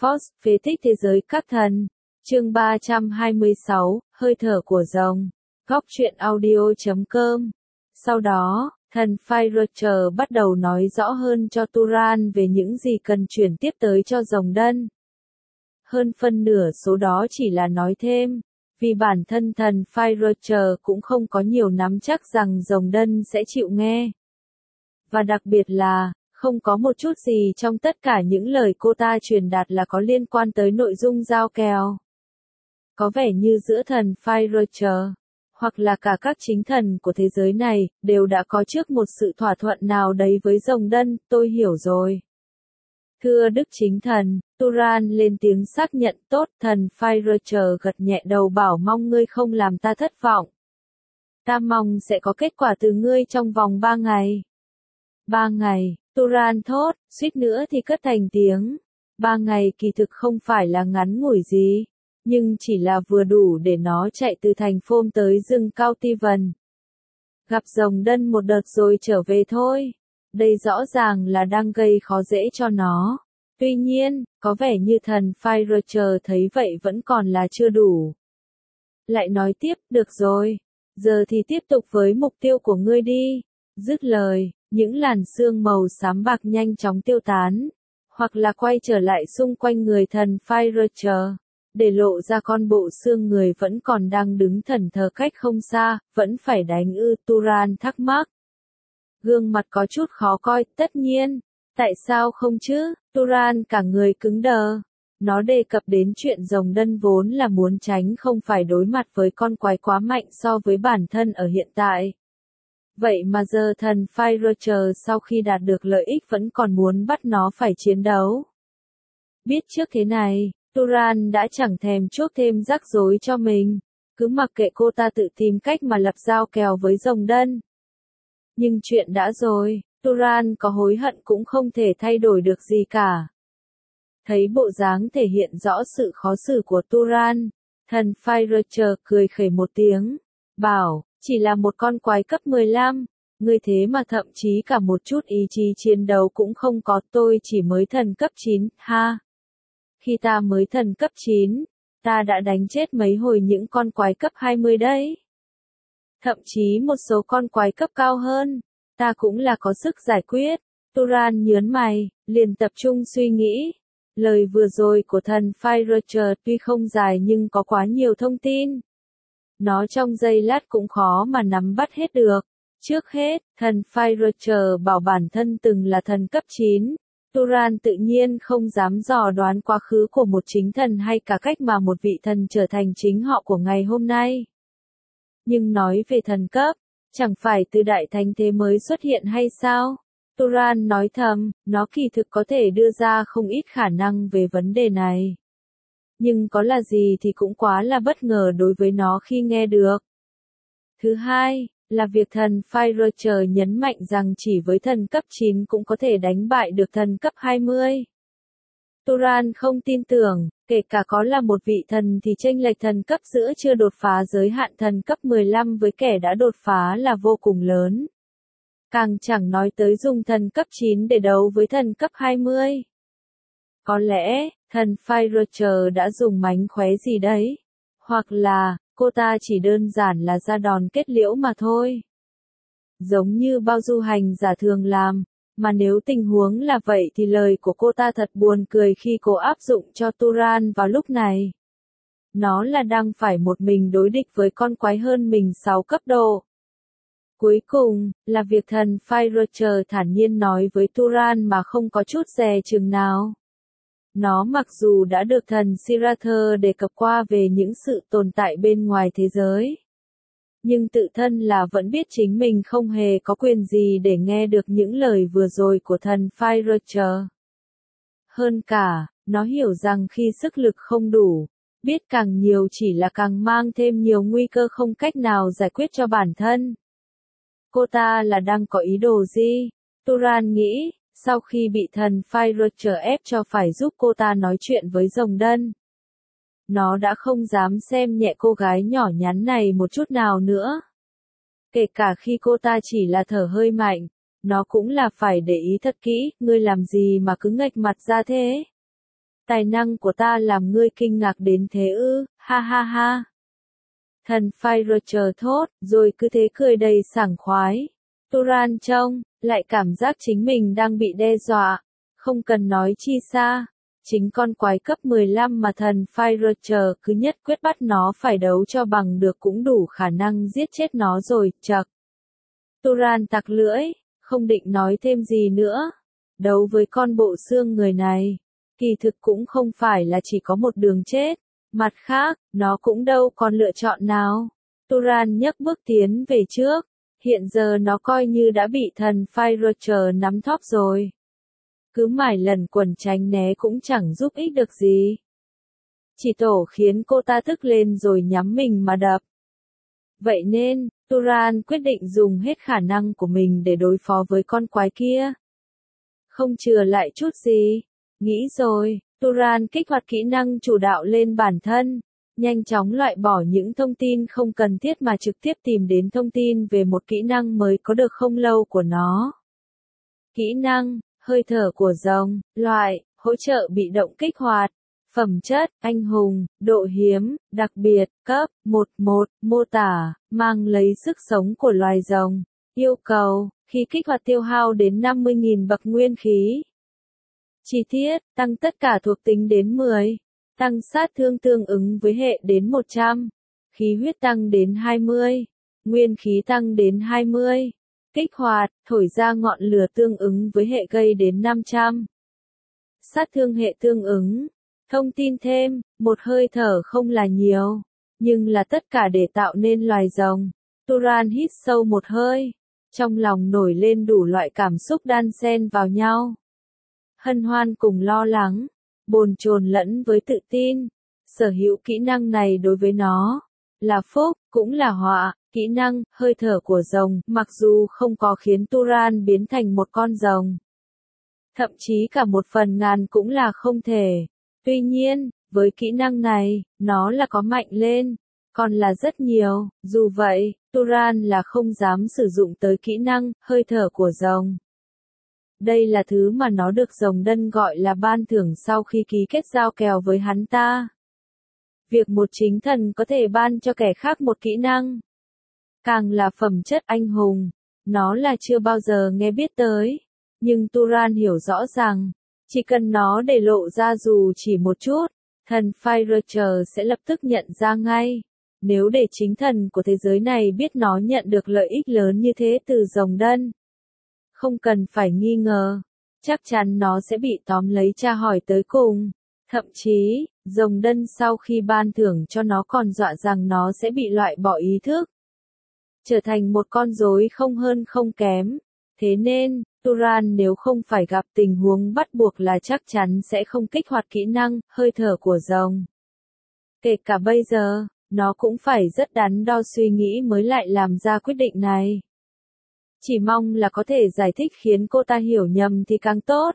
Force, phế tích thế giới các thần. Chương 326, hơi thở của rồng. Góc truyện audio.com. Sau đó, thần Fire bắt đầu nói rõ hơn cho Turan về những gì cần chuyển tiếp tới cho rồng đân. Hơn phân nửa số đó chỉ là nói thêm, vì bản thân thần Fire cũng không có nhiều nắm chắc rằng rồng đân sẽ chịu nghe. Và đặc biệt là, không có một chút gì trong tất cả những lời cô ta truyền đạt là có liên quan tới nội dung giao kèo. Có vẻ như giữa thần Fire, hoặc là cả các chính thần của thế giới này, đều đã có trước một sự thỏa thuận nào đấy với rồng đân, tôi hiểu rồi. Thưa Đức Chính Thần, Turan lên tiếng xác nhận tốt, thần Fire gật nhẹ đầu bảo mong ngươi không làm ta thất vọng. Ta mong sẽ có kết quả từ ngươi trong vòng 3 ngày. 3 ngày, Turan thốt, suýt nữa thì cất thành tiếng. 3 ngày kỳ thực không phải là ngắn ngủi gì, nhưng chỉ là vừa đủ để nó chạy từ thành Phôm tới rừng cao Tivan. Gặp rồng đân một đợt rồi trở về thôi. Đây rõ ràng là đang gây khó dễ cho nó. Tuy nhiên, có vẻ như thần Fire thấy vậy vẫn còn là chưa đủ. Lại nói tiếp, được rồi. Giờ thì tiếp tục với mục tiêu của ngươi đi. Dứt lời, những làn sương màu xám bạc nhanh chóng tiêu tán. Hoặc là quay trở lại xung quanh người thần Fire, để lộ ra con bộ xương người vẫn còn đang đứng thẫn thờ cách không xa, vẫn phải đánh ư, Turan thắc mắc. Gương mặt có chút khó coi, tất nhiên. Tại sao không chứ? Turan cả người cứng đờ. Nó đề cập đến chuyện rồng đân vốn là muốn tránh không phải đối mặt với con quái quá mạnh so với bản thân ở hiện tại. Vậy mà giờ thần Fire sau khi đạt được lợi ích vẫn còn muốn bắt nó phải chiến đấu. Biết trước thế này, Turan đã chẳng thèm chuốc thêm rắc rối cho mình. Cứ mặc kệ cô ta tự tìm cách mà lập giao kèo với rồng đân. Nhưng chuyện đã rồi, Turan có hối hận cũng không thể thay đổi được gì cả. Thấy bộ dáng thể hiện rõ sự khó xử của Turan, thần Fire cười khẩy một tiếng, bảo, chỉ là một con quái cấp 15, ngươi thế mà thậm chí cả một chút ý chí chiến đấu cũng không có, tôi chỉ mới thần cấp 9, ha. Khi ta mới thần cấp 9, ta đã đánh chết mấy hồi những con quái cấp 20 đấy. Thậm chí một số con quái cấp cao hơn, ta cũng là có sức giải quyết. Turan nhớn mày, liền tập trung suy nghĩ. Lời vừa rồi của thần Fire tuy không dài nhưng có quá nhiều thông tin. Nó trong giây lát cũng khó mà nắm bắt hết được. Trước hết, thần Fire bảo bản thân từng là thần cấp 9. Turan tự nhiên không dám dò đoán quá khứ của một chính thần hay cả cách mà một vị thần trở thành chính họ của ngày hôm nay. Nhưng nói về thần cấp, chẳng phải từ đại thánh thế mới xuất hiện hay sao? Turan nói thầm, nó kỳ thực có thể đưa ra không ít khả năng về vấn đề này. Nhưng có là gì thì cũng quá là bất ngờ đối với nó khi nghe được. Thứ hai, là việc thần Fire nhấn mạnh rằng chỉ với thần cấp 9 cũng có thể đánh bại được thần cấp 20. Turan không tin tưởng, kể cả có là một vị thần thì chênh lệch thần cấp giữa chưa đột phá giới hạn thần cấp 15 với kẻ đã đột phá là vô cùng lớn. Càng chẳng nói tới dùng thần cấp 9 để đấu với thần cấp 20. Có lẽ, thần Fire đã dùng mánh khóe gì đấy. Hoặc là, cô ta chỉ đơn giản là ra đòn kết liễu mà thôi. Giống như bao du hành giả thường làm. Mà nếu tình huống là vậy thì lời của cô ta thật buồn cười khi cô áp dụng cho Turan vào lúc này. Nó là đang phải một mình đối địch với con quái hơn mình 6 cấp độ. Cuối cùng, là việc thần Fire thản nhiên nói với Turan mà không có chút dè chừng nào. Nó mặc dù đã được thần Sirather đề cập qua về những sự tồn tại bên ngoài thế giới. Nhưng tự thân là vẫn biết chính mình không hề có quyền gì để nghe được những lời vừa rồi của thần Fire. Hơn cả, nó hiểu rằng khi sức lực không đủ, biết càng nhiều chỉ là càng mang thêm nhiều nguy cơ không cách nào giải quyết cho bản thân. Cô ta là đang có ý đồ gì? Turan nghĩ, sau khi bị thần Fire ép cho phải giúp cô ta nói chuyện với rồng đân. Nó đã không dám xem nhẹ cô gái nhỏ nhắn này một chút nào nữa. Kể cả khi cô ta chỉ là thở hơi mạnh, nó cũng là phải để ý thật kỹ, ngươi làm gì mà cứ nghệch mặt ra thế? Tài năng của ta làm ngươi kinh ngạc đến thế ư, ha ha ha. Thần Fire thốt, rồi cứ thế cười đầy sảng khoái. Turan trông, lại cảm giác chính mình đang bị đe dọa. Không cần nói chi xa. Chính con quái cấp 15 mà thần Fire cứ nhất quyết bắt nó phải đấu cho bằng được cũng đủ khả năng giết chết nó rồi, chậc. Turan tặc lưỡi, không định nói thêm gì nữa. Đấu với con bộ xương người này, kỳ thực cũng không phải là chỉ có một đường chết. Mặt khác, nó cũng đâu còn lựa chọn nào. Turan nhấc bước tiến về trước. Hiện giờ nó coi như đã bị thần Fire nắm thóp rồi. Cứ mải lần quần tránh né cũng chẳng giúp ích được gì. Chỉ tổ khiến cô ta tức lên rồi nhắm mình mà đập. Vậy nên, Turan quyết định dùng hết khả năng của mình để đối phó với con quái kia. Không chừa lại chút gì. Nghĩ rồi, Turan kích hoạt kỹ năng chủ đạo lên bản thân. Nhanh chóng loại bỏ những thông tin không cần thiết mà trực tiếp tìm đến thông tin về một kỹ năng mới có được không lâu của nó. Kỹ năng, hơi thở của rồng, loại, hỗ trợ bị động kích hoạt. Phẩm chất, anh hùng, độ hiếm, đặc biệt, cấp, 11, mô tả, mang lấy sức sống của loài rồng. Yêu cầu, khi kích hoạt tiêu hao đến 50.000 bậc nguyên khí. Chi tiết, tăng tất cả thuộc tính đến 10. Tăng sát thương tương ứng với hệ đến 100. Khí huyết tăng đến 20. Nguyên khí tăng đến 20. Kích hoạt, thổi ra ngọn lửa tương ứng với hệ gây đến 500. Sát thương hệ tương ứng. Thông tin thêm, một hơi thở không là nhiều, nhưng là tất cả để tạo nên loài rồng. Turan hít sâu một hơi. Trong lòng nổi lên đủ loại cảm xúc đan xen vào nhau. Hân hoan cùng lo lắng, bồn chồn lẫn với tự tin. Sở hữu kỹ năng này đối với nó là phúc, cũng là họa. Kỹ năng, hơi thở của rồng, mặc dù không có khiến Turan biến thành một con rồng. Thậm chí cả 1/1000 cũng là không thể. Tuy nhiên, với kỹ năng này, nó là có mạnh lên, còn là rất nhiều. Dù vậy, Turan là không dám sử dụng tới kỹ năng, hơi thở của rồng. Đây là thứ mà nó được rồng đân gọi là ban thưởng sau khi ký kết giao kèo với hắn ta. Việc một chính thần có thể ban cho kẻ khác một kỹ năng. Càng là phẩm chất anh hùng, nó là chưa bao giờ nghe biết tới. Nhưng Turan hiểu rõ rằng, chỉ cần nó để lộ ra dù chỉ một chút, thần Fire sẽ lập tức nhận ra ngay. Nếu để chính thần của thế giới này biết nó nhận được lợi ích lớn như thế từ rồng đân, không cần phải nghi ngờ, chắc chắn nó sẽ bị tóm lấy tra hỏi tới cùng. Thậm chí, rồng đân sau khi ban thưởng cho nó còn dọa rằng nó sẽ bị loại bỏ ý thức, trở thành một con rối không hơn không kém. Thế nên, Turan nếu không phải gặp tình huống bắt buộc là chắc chắn sẽ không kích hoạt kỹ năng, hơi thở của rồng. Kể cả bây giờ, nó cũng phải rất đắn đo suy nghĩ mới lại làm ra quyết định này. Chỉ mong là có thể giải thích khiến cô ta hiểu nhầm thì càng tốt.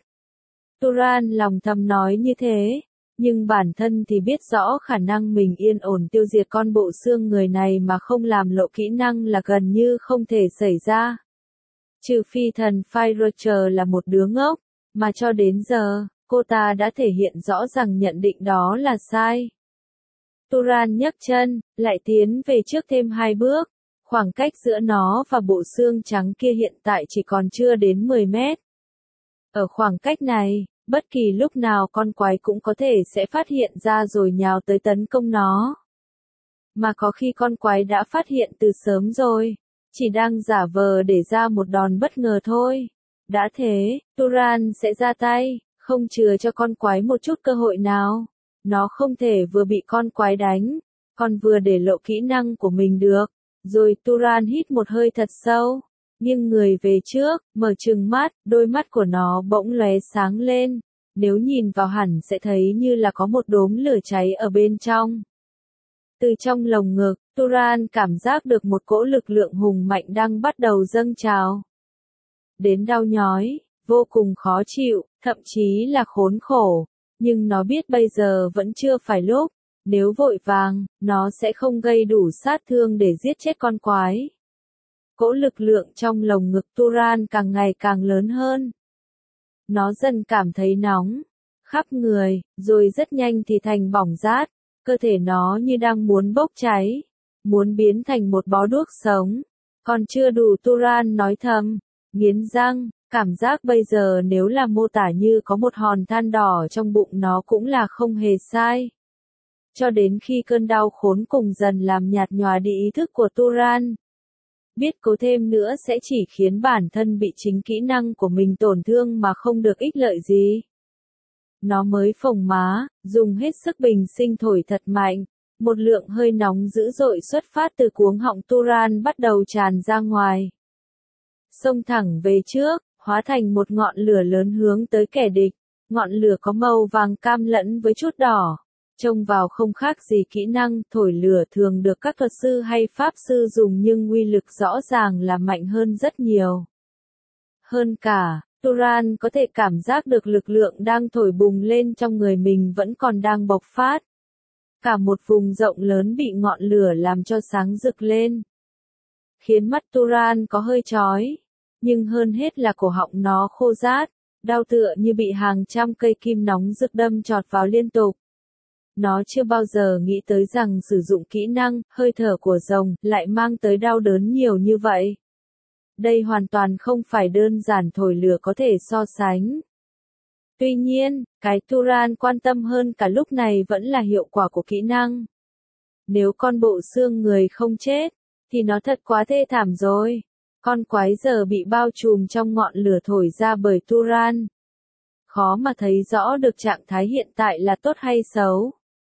Turan lòng thầm nói như thế, nhưng bản thân thì biết rõ khả năng mình yên ổn tiêu diệt con bộ xương người này mà không làm lộ kỹ năng là gần như không thể xảy ra. Trừ phi thần Fire là một đứa ngốc, mà cho đến giờ, cô ta đã thể hiện rõ rằng nhận định đó là sai. Turan nhấc chân, lại tiến về trước thêm 2 bước. Khoảng cách giữa nó và bộ xương trắng kia hiện tại chỉ còn chưa đến 10 mét. Ở khoảng cách này, bất kỳ lúc nào con quái cũng có thể sẽ phát hiện ra rồi nhào tới tấn công nó. Mà có khi con quái đã phát hiện từ sớm rồi, chỉ đang giả vờ để ra một đòn bất ngờ thôi. Đã thế, Turan sẽ ra tay, không chừa cho con quái một chút cơ hội nào. Nó không thể vừa bị con quái đánh, còn vừa để lộ kỹ năng của mình được. Rồi Turan hít một hơi thật sâu, nghiêng người về trước, mở trừng mắt, đôi mắt của nó bỗng lóe sáng lên. Nếu nhìn vào hẳn sẽ thấy như là có một đốm lửa cháy ở bên trong. Từ trong lồng ngực, Turan cảm giác được một cỗ lực lượng hùng mạnh đang bắt đầu dâng trào. Đến đau nhói, vô cùng khó chịu, thậm chí là khốn khổ. Nhưng nó biết bây giờ vẫn chưa phải lúc. Nếu vội vàng, nó sẽ không gây đủ sát thương để giết chết con quái. Cỗ lực lượng trong lồng ngực Turan càng ngày càng lớn hơn. Nó dần cảm thấy nóng. khắp người, rồi rất nhanh thì thành bỏng rát, cơ thể nó như đang muốn bốc cháy, muốn biến thành một bó đuốc sống. Còn chưa đủ, Turan nói thầm, nghiến răng, cảm giác bây giờ nếu là mô tả như có một hòn than đỏ trong bụng nó cũng là không hề sai. Cho đến khi cơn đau khốn cùng dần làm nhạt nhòa đi ý thức của Turan. Biết cố thêm nữa sẽ chỉ khiến bản thân bị chính kỹ năng của mình tổn thương mà không được ích lợi gì. Nó mới phồng má, dùng hết sức bình sinh thổi thật mạnh. Một lượng hơi nóng dữ dội xuất phát từ cuống họng Turan bắt đầu tràn ra ngoài. Xông thẳng về trước, hóa thành một ngọn lửa lớn hướng tới kẻ địch. Ngọn lửa có màu vàng cam lẫn với chút đỏ. Trông vào không khác gì kỹ năng thổi lửa thường được các thuật sư hay pháp sư dùng, nhưng uy lực rõ ràng là mạnh hơn rất nhiều. Hơn cả, Turan có thể cảm giác được lực lượng đang thổi bùng lên trong người mình vẫn còn đang bộc phát. Cả một vùng rộng lớn bị ngọn lửa làm cho sáng rực lên. Khiến mắt Turan có hơi chói. Nhưng hơn hết là cổ họng nó khô rát, đau tựa như bị hàng trăm cây kim nóng rực đâm chọt vào liên tục. Nó chưa bao giờ nghĩ tới rằng sử dụng kỹ năng, hơi thở của rồng, lại mang tới đau đớn nhiều như vậy. Đây hoàn toàn không phải đơn giản thổi lửa có thể so sánh. Tuy nhiên, cái Turan quan tâm hơn cả lúc này vẫn là hiệu quả của kỹ năng. Nếu con bộ xương người không chết, thì nó thật quá thê thảm rồi. Con quái giờ bị bao trùm trong ngọn lửa thổi ra bởi Turan. Khó mà thấy rõ được trạng thái hiện tại là tốt hay xấu.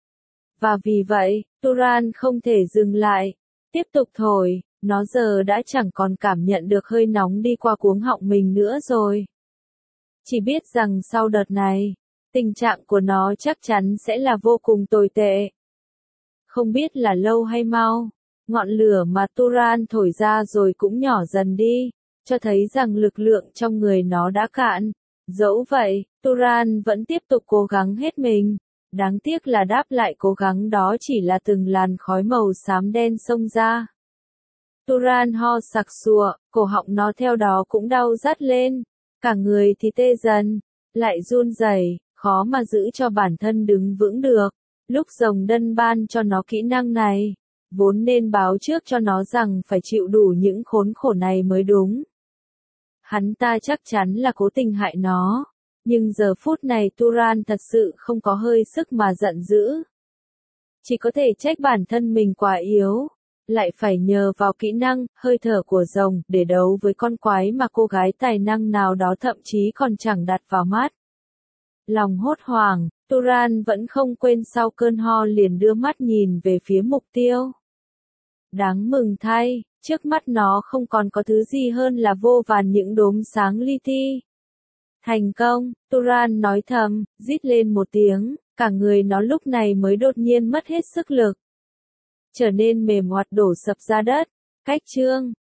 Và vì vậy, Turan không thể dừng lại, tiếp tục thổi, nó giờ đã chẳng còn cảm nhận được hơi nóng đi qua cuống họng mình nữa rồi. Chỉ biết rằng sau đợt này, tình trạng của nó chắc chắn sẽ là vô cùng tồi tệ. Không biết là lâu hay mau, ngọn lửa mà Turan thổi ra rồi cũng nhỏ dần đi, cho thấy rằng lực lượng trong người nó đã cạn. Dẫu vậy, Turan vẫn tiếp tục cố gắng hết mình. Đáng tiếc là đáp lại cố gắng đó chỉ là từng làn khói màu xám đen xông ra. Turan ho sặc sụa, cổ họng nó theo đó cũng đau rát lên. Cả người thì tê dần, lại run rẩy, khó mà giữ cho bản thân đứng vững được. Lúc rồng đân ban cho nó kỹ năng này, vốn nên báo trước cho nó rằng phải chịu đủ những khốn khổ này mới đúng. Hắn ta chắc chắn là cố tình hại nó. Nhưng giờ phút này Turan thật sự không có hơi sức mà giận dữ. Chỉ có thể trách bản thân mình quá yếu. Lại phải nhờ vào kỹ năng, hơi thở của rồng, để đấu với con quái mà cô gái tài năng nào đó thậm chí còn chẳng đặt vào mắt. Lòng hốt hoảng, Turan vẫn không quên sau cơn ho liền đưa mắt nhìn về phía mục tiêu. Đáng mừng thay, trước mắt nó không còn có thứ gì hơn là vô vàn những đốm sáng li ti. Thành công, Turan nói thầm, rít lên một tiếng, cả người nó lúc này mới đột nhiên mất hết sức lực. Trở nên mềm oặt đổ sập ra đất. Cách chương